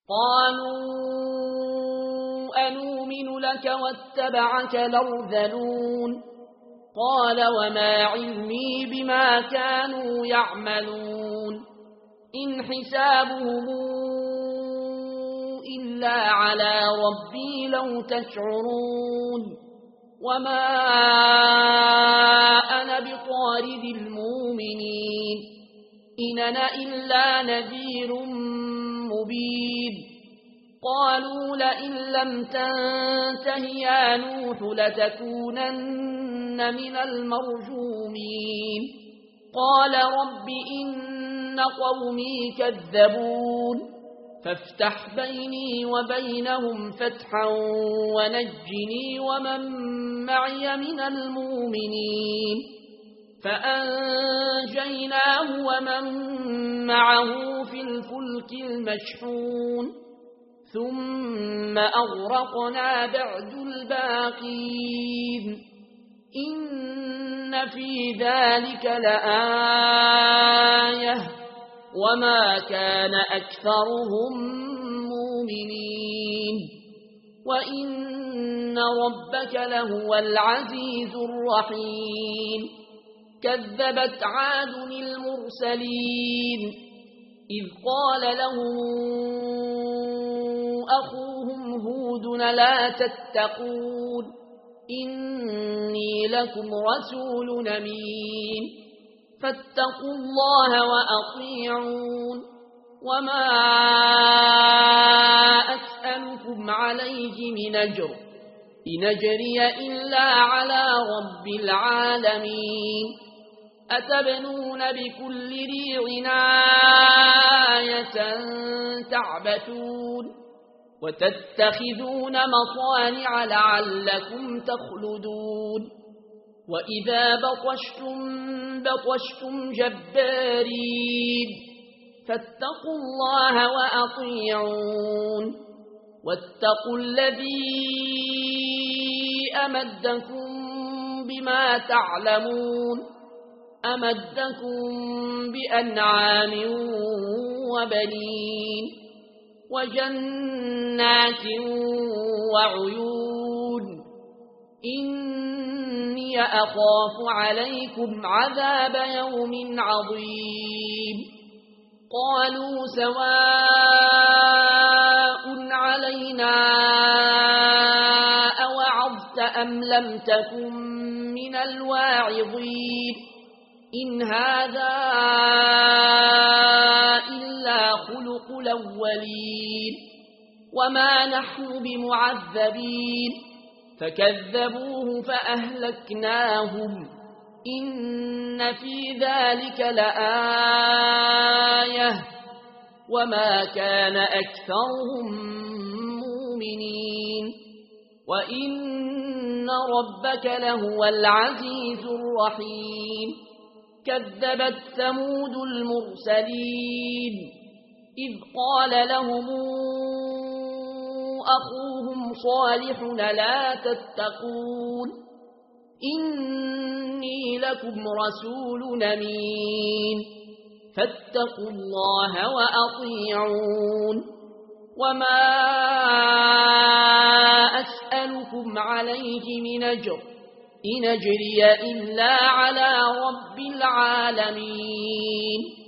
قالوا أنؤمن لك واتبعك الأرذلون قال وما علمي بما كانوا يعملون إن حسابهم إلا على ربي لو تشعرون وما أنا بطارد المؤمنين إن أنا إلا نذير مبين قالوا لئن لم تنته يا نوح لتكونن من المرجومين قال رب إن قومي كذبون فافتح بيني وبينهم فتحا ونجني ومن معي من المؤمنين فأنجيناه ومن معه في الفلك المشحون ثم أغرقنا بعد الباقين إن في ذلك لآية وما كان أكثرهم مؤمنين وإن ربك لهو العزيز الرحيم كذبت عاد المرسلين إذ قال لهم أخوهم هود لا تتقون إني لكم رسول أمين فاتقوا الله وأطيعون وما أسألكم عليه من أجر إن أجري إلا على رب العالمين أتبنون بكل ريع آية تعبثون وتتخذون مصانع لعلكم تخلدون وإذا بطشتم جبارين فاتقوا الله وأطيعون واتقوا الذي أمدكم بما تعلمون أمدكم بأنعام وبنين وجنات وعيون إني أخاف عليكم عذاب يوم عظيم قالوا سواء علينا أوعظت أم لم تكن من الواعظين إن هذا إلا خلق الأولين وما نحن بمعذبين فكذبوه فأهلكناهم إن في ذلك لآية وما كان أكثرهم مؤمنين وإن ربك لهو العزيز الرحيم كذبت ثمود المرسلين إذ قال لهم أخوهم صالح لا تتقون إني لكم رسول أمين فاتقوا الله وأطيعون وما أسألكم عليه من أجر إن أجري إلا على رب العالمين